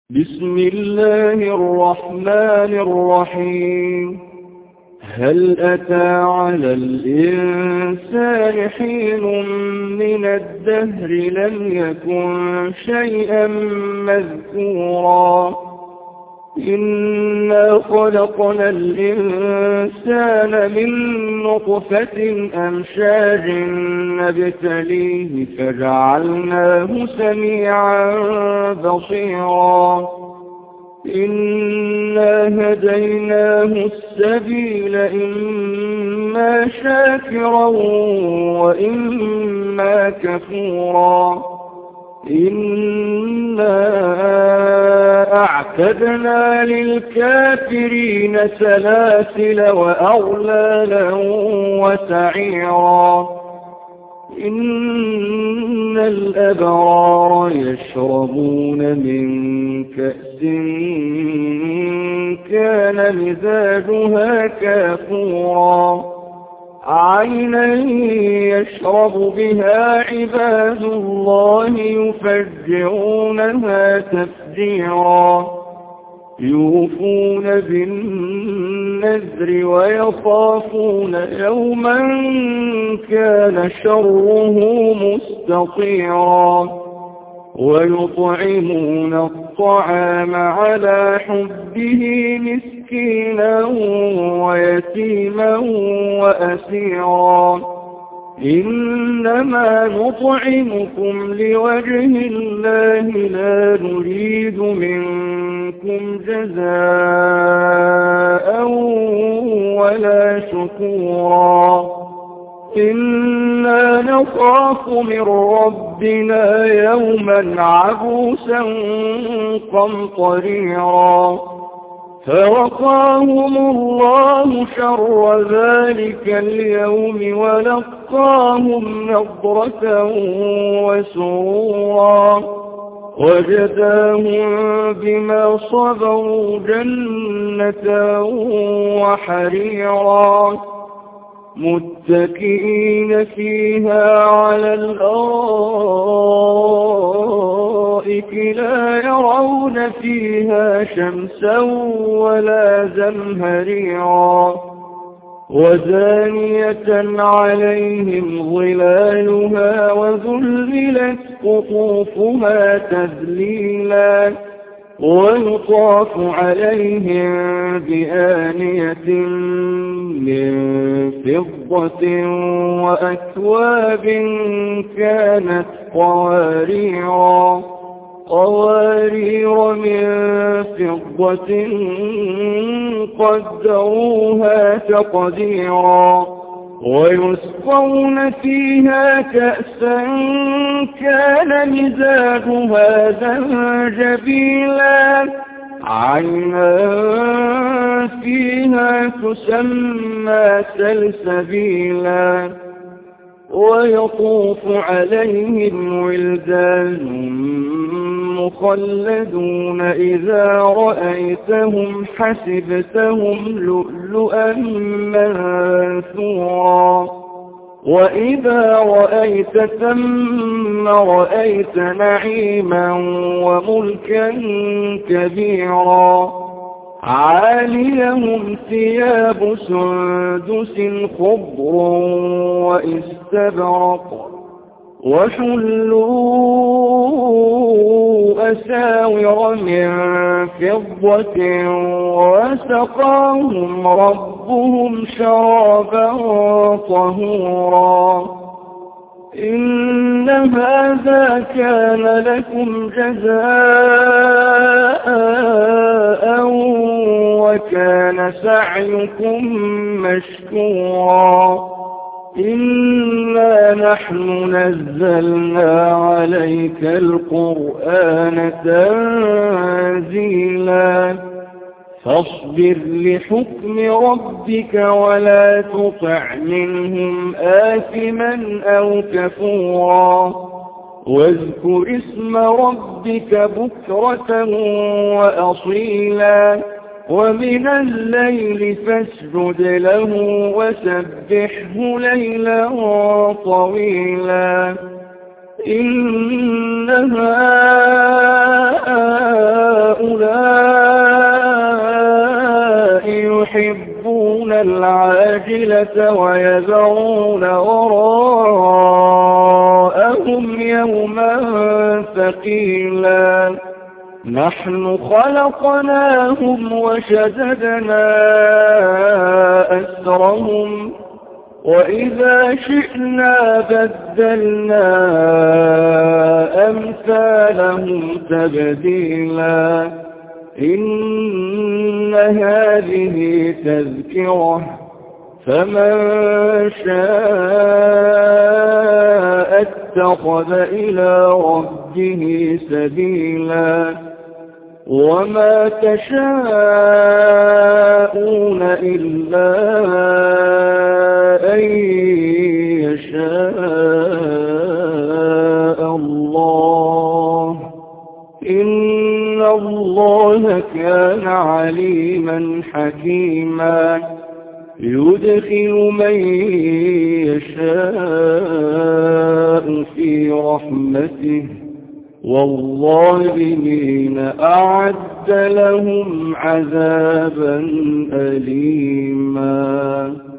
بسم الله الرحمن الرحيم. هل أتى على الإنسان حين من الدهر لم يكن شيئا مذكورا إنا خلقنا الإنسان من نطفة أمشاج نبتليه فجعلناه سميعا بصيرا إنا هديناه السبيل إما شاكرا وإما كفورا إنا أعتدنا للكافرين سلاسل وأغلالا وسعيرا إن الأبرار يشربون من كأس كان مزاجها كافورا عينا يشرب بها عباد الله يفجرونها تفجيرا يوفون بالنذر ويخافون يوما كان شره مستطيرا ويطعمون الطعام على حبه مسكينا ويتيما وأسيرا إنما نطعمكم لوجه الله لا نريد منكم جزاء ولا شكورا إنا نخاف من ربنا يوما عبوسا قمطريرا فوقاهم الله شر ذلك اليوم ولقاهم نضرة وسرورا وجزاهم بما صبروا جنة وحريرا متكئين فيها على الأرائك لا يرون فيها شمسا ولا زمهريرا وزانية عليهم ظلالها وذللت قطوفها تذليلا ويطاف عليهم بآنية من فضة وأكواب كانت قوارير من فضة قدروها تقديرا ويسقون فيها كأسا كان مزاجها زنجبيلا عينا فيها تسمى سلسبيلا ويطوف عليهم ولدان مخلدون إذا رأيتهم حسبتهم لؤلؤا منثورا وإذا رأيت ثم رأيت نعيما وملكا كبيرا عاليهم ثياب سندس خضر واستبرق وحلوا أساور من فضة وسقاهم ربهم شرابا طهورا إن هذا كان لكم جزاء وكان سعيكم مشكورا إنا نحن نزلنا عليك القرآن تنزيلا فاصبر لحكم ربك ولا تطع منهم آثما أو كفورا واذكر اسم ربك بكرة وأصيلا ومن الليل فاسجد له وسبحه ليلا طويلا إن هؤلاء الصلاة ويذرون وراءهم يوما ثقيلا نحن خلقناهم وشددنا أسرهم وإذا شئنا بدلنا أمثالهم تبديلا إن هذه تذكرة فمن شاء اتخذ إلى ربه سبيلا وما تشاءون إلا أن يشاء الله إن الله كان عليما حكيما يدخل من يشاء في رحمته والظالمين أعد لهم عذابا أليما